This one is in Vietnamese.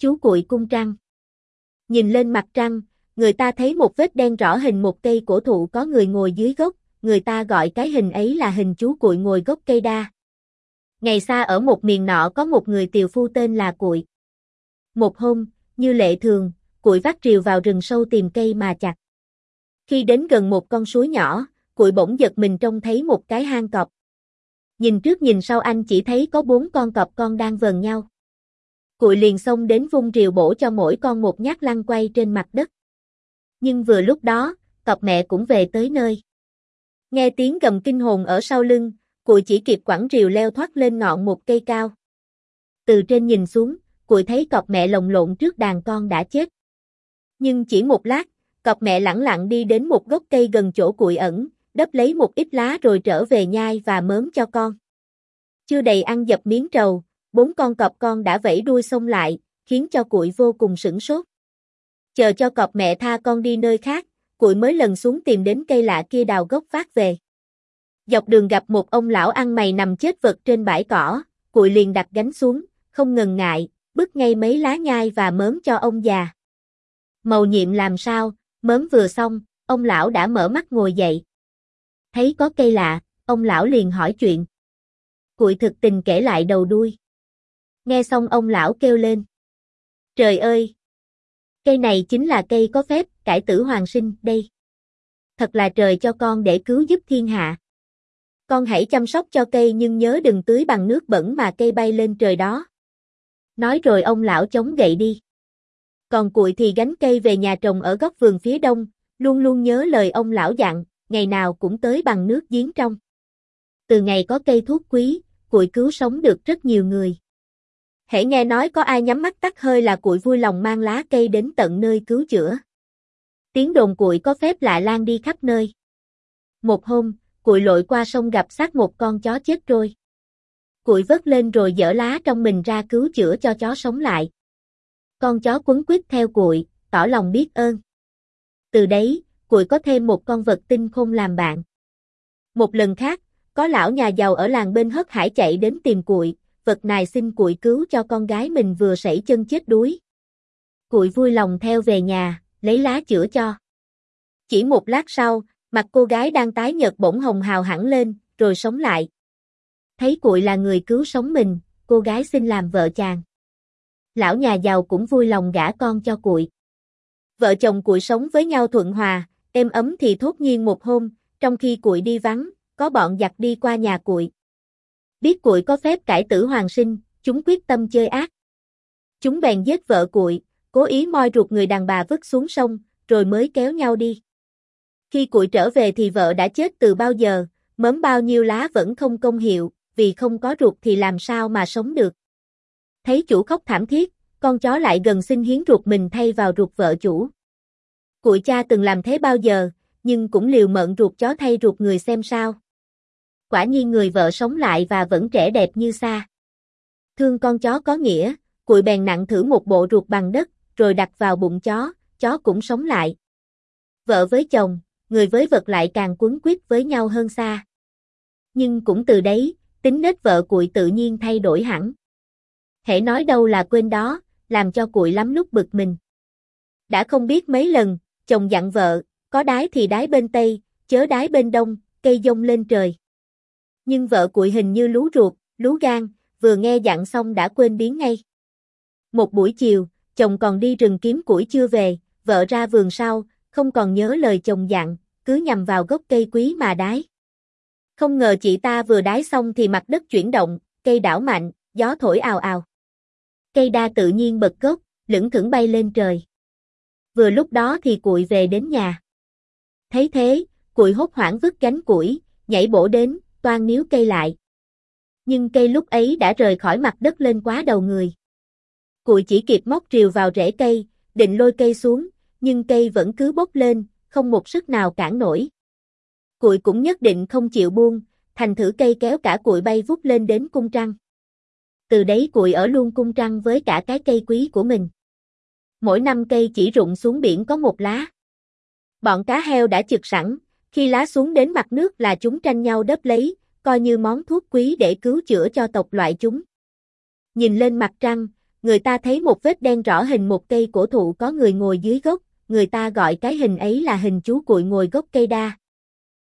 Chú Cuội cung trăng. Nhìn lên mặt trăng, người ta thấy một vết đen rõ hình một cây cổ thụ có người ngồi dưới gốc, người ta gọi cái hình ấy là hình chú Cuội ngồi gốc cây đa. Ngày xa ở một miền nọ có một người tiều phu tên là Cuội. Một hôm, như lệ thường, Cuội vác rìu vào rừng sâu tìm cây mà chặt. Khi đến gần một con suối nhỏ, Cuội bỗng giật mình trông thấy một cái hang cọp. Nhìn trước nhìn sau anh chỉ thấy có 4 con cọp con đang vờn nhau. Cuội liền xông đến vung rìu bổ cho mỗi con một nhát lăn quay trên mặt đất. Nhưng vừa lúc đó, cọp mẹ cũng về tới nơi. Nghe tiếng gầm kinh hồn ở sau lưng, Cuội chỉ kịp quẳng rìu leo thoát lên ngọn một cây cao. Từ trên nhìn xuống, Cuội thấy cọp mẹ lồng lộn trước đàn con đã chết. Nhưng chỉ một lát, cọp mẹ lẳng lặng đi đến một gốc cây gần chỗ Cuội ẩn, đấp lấy một ít lá rồi trở về nhai và mớm cho con. Chưa đầy ăn dập miếng trầu, 4 con cọp con đã vẫy đuôi xông lại, khiến cho Cuội vô cùng sửng sốt. Chờ cho cọp mẹ tha con đi nơi khác, Cuội mới lần xuống tìm đến cây lạ kia đào gốc vác về. Dọc đường gặp một ông lão ăn mày nằm chết vật trên bãi cỏ, Cuội liền đặt gánh xuống, không ngần ngại, bứt ngay mấy lá nhai và mớm cho ông già. Mầu nhiệm làm sao, mớm vừa xong, ông lão đã mở mắt ngồi dậy. Thấy có cây lạ, ông lão liền hỏi chuyện. Cuội thực tình kể lại đầu đuôi. Nghe xong ông lão kêu lên. Trời ơi! Cây này chính là cây có phép cải tử hoàn sinh đây. Thật là trời cho con để cứu giúp thiên hạ. Con hãy chăm sóc cho cây nhưng nhớ đừng tưới bằng nước bẩn mà cây bay lên trời đó. Nói rồi ông lão chống gậy đi. Còn Cuội thì gánh cây về nhà trồng ở góc vườn phía đông, luôn luôn nhớ lời ông lão dặn, ngày nào cũng tới bằng nước giếng trong. Từ ngày có cây thuốc quý, Cuội cứu sống được rất nhiều người. Hễ nghe nói có ai nhắm mắt tắt hơi là Cuội vui lòng mang lá cây đến tận nơi cứu chữa. Tiếng đồn Cuội có phép lạ lan đi khắp nơi. Một hôm, Cuội lội qua sông gặp xác một con chó chết trôi. Cuội vớt lên rồi dở lá trong mình ra cứu chữa cho chó sống lại. Con chó quấn quýt theo Cuội, tỏ lòng biết ơn. Từ đấy, Cuội có thêm một con vật tinh khôn làm bạn. Một lần khác, có lão nhà giàu ở làng bên Hớt Hải chạy đến tìm Cuội, vật này xin Cuội cứu cho con gái mình vừa sẩy chân chết đuối. Cuội vui lòng theo về nhà, lấy lá chữa cho. Chỉ một lát sau, mặt cô gái đang tái nhợt bỗng hồng hào hẳn lên, rồi sống lại. Thấy Cuội là người cứu sống mình, cô gái xin làm vợ chàng. Lão nhà giàu cũng vui lòng gả con cho Cuội. Vợ chồng Cuội sống với nhau thuận hòa, êm ấm thì thốt nhiên một hôm, trong khi Cuội đi vắng, có bọn giặc đi qua nhà Cuội. Biết Cuội có phép cải tử hoàn sinh, chúng quyết tâm chơi ác. Chúng bèn giết vợ Cuội, cố ý moi ruột người đàn bà vứt xuống sông, rồi mới kéo nhau đi. Khi Cuội trở về thì vợ đã chết từ bao giờ, mớm bao nhiêu lá vẫn không công hiệu, vì không có ruột thì làm sao mà sống được. Thấy chủ khóc thảm thiết, con chó lại gần xin hiến ruột mình thay vào ruột vợ chủ. Cuội cha từng làm thế bao giờ, nhưng cũng liều mượn ruột chó thay ruột người xem sao. Quả nhiên người vợ sống lại và vẫn trẻ đẹp như xa. Thương con chó có nghĩa, Cuội bèn nặn thử một bộ ruột bằng đất, rồi đặt vào bụng chó cũng sống lại. Vợ với chồng, người với vật lại càng quấn quýt với nhau hơn xa. Nhưng cũng từ đấy, tính nết vợ Cuội tự nhiên thay đổi hẳn. Hễ nói đâu là quên đó, làm cho Cuội lắm lúc bực mình. Đã không biết mấy lần, chồng dặn vợ, có đái thì đái bên Tây, chớ đái bên Đông, cây dông lên trời. Nhưng vợ Cuội hình như lú ruột, lú gan, vừa nghe dặn xong đã quên biến ngay. Một buổi chiều, chồng còn đi rừng kiếm củi chưa về, vợ ra vườn sau, không còn nhớ lời chồng dặn, cứ nhằm vào gốc cây quý mà đái. Không ngờ chị ta vừa đái xong thì mặt đất chuyển động, cây đảo mạnh, gió thổi ào ào. Cây đa tự nhiên bật gốc, lững thững bay lên trời. Vừa lúc đó thì Cuội về đến nhà. Thấy thế, Cuội hốt hoảng vứt gánh củi, nhảy bổ đến, toan níu cây lại. Nhưng cây lúc ấy đã rời khỏi mặt đất lên quá đầu người. Cuội chỉ kịp móc rìu vào rễ cây, định lôi cây xuống, nhưng cây vẫn cứ bốc lên, không một sức nào cản nổi. Cuội cũng nhất định không chịu buông, thành thử cây kéo cả Cuội bay vút lên đến cung trăng. Từ đấy Cuội ở luôn cung trăng với cả cái cây quý của mình. Mỗi năm cây chỉ rụng xuống biển có một lá. Bọn cá heo đã chực sẵn, khi lá xuống đến mặt nước là chúng tranh nhau đớp lấy, coi như món thuốc quý để cứu chữa cho tộc loại chúng. Nhìn lên mặt trăng, Người ta thấy một vết đen rõ hình một cây cổ thụ có người ngồi dưới gốc, người ta gọi cái hình ấy là hình chú cuội ngồi gốc cây đa.